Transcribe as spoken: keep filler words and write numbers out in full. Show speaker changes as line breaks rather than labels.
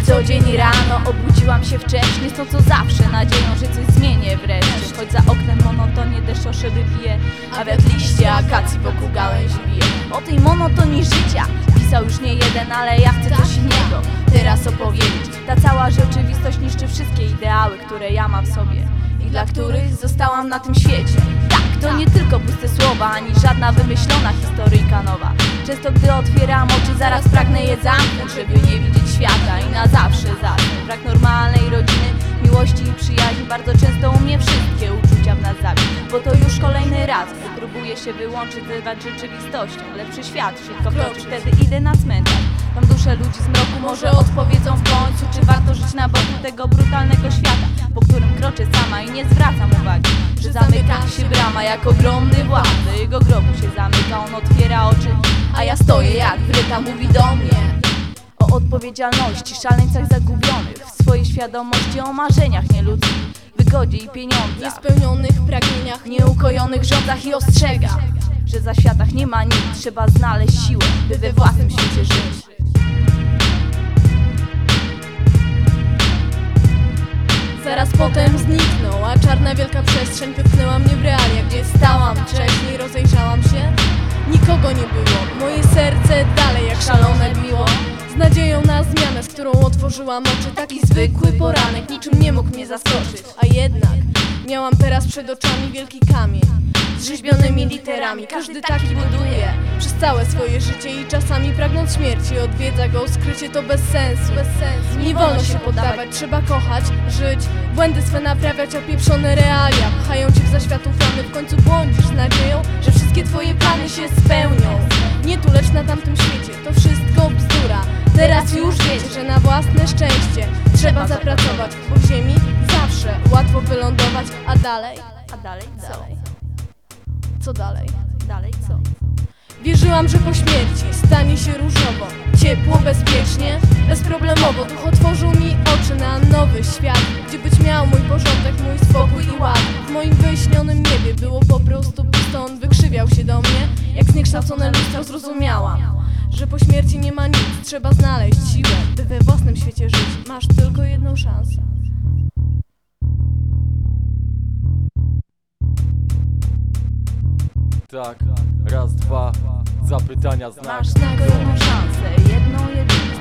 Co dzień rano obudziłam się wcześniej, to co zawsze, nadzieją, że coś zmienię wreszcie. Choć za oknem monotonie deszcz o szyby bije, a wiatr liście akacji wokół gałęzi bije. O tej monotonii życia pisał już nie jeden, ale ja chcę coś innego teraz opowiedzieć. Ta cała rzeczywistość niszczy wszystkie ideały, które ja mam w sobie i dla których zostałam na tym świecie. Tak, to nie tylko puste słowa, ani żadna wymyślona historyjka nowa. Często gdy otwieram oczy, zaraz pragnę je zamknąć, żeby nie widzieć świata i na zawsze zasnąć. Brak normalnej rodziny, miłości i przyjaźni, bardzo często u mnie wszystkie uczucia w nas zabił. Bo to już kolejny raz, gdy próbuję się wyłączyć z rzeczywistością. Lepszy świat szybko wkroczy, wtedy idę na cmentarz. Tam dusze ludzi z mroku może odpowiedzą w końcu, czy warto żyć na boku tego brutalnego świata, po którym kroczę sama i nie zwracam uwagi, że zamyka się brama jak ogromny wład. Do jego grobu się zamyka, on otwiera oczy, a ja stoję jak wryta, mówi do mnie o odpowiedzialności, szaleńcach zagubionych w swojej świadomości, o marzeniach nieludzkich, wygodzie i pieniądzach,
niespełnionych pragnieniach,
nieukojonych rządzach i ostrzega, że za światach nie ma nic, trzeba znaleźć siłę, by we własnym świecie żyć.
Zaraz potem zniknął, a czarna wielka przestrzeń wypchnęła mnie w realia, gdzie stałam wcześniej, rozejrzałam się. Nikogo nie było, moje serce dalej jak szalone biło, z nadzieją na zmianę, z którą otworzyłam oczy. Taki zwykły poranek niczym nie mógł mnie zaskoczyć, a jednak miałam teraz przed oczami wielki kamień z rzeźbionymi literami. Każdy taki buduje przez całe swoje życie i czasami pragnąc śmierci odwiedza go skrycie. To bez sensu, bez sensu. Nie wolno się poddawać, trzeba kochać, żyć, błędy swe naprawiać, opieprzone realia pchają cię w zaświatów ramy. W końcu błądzisz z nadzieją, że wszystkie twoje plany się spełnią. Nie tu, lecz na tamtym świecie, to wszystko bzdura. Teraz już wiecie, że na własne szczęście trzeba zapracować, bo w ziemi zawsze łatwo wylądować. A dalej?
A dalej co?
Dalej. Co dalej?
Dalej co?
Wierzyłam, że po śmierci stanie się różowo, ciepło, bezpiecznie, bezproblemowo. Duch otworzył mi oczy na nowy świat, gdzie być miał mój porządek, mój spokój i ład. W moim wyjaśnionym niebie było po prostu pusto, on wykrzywiał się do mnie jak zniekształcone lustro. Zrozumiałam, że po śmierci nie ma nic, trzeba znaleźć siłę, by we własnym świecie żyć. Masz tylko jedną szansę.
Tak, raz, dwa, zapytania znak.
Masz tylko jedną szansę, jedną, jedyną.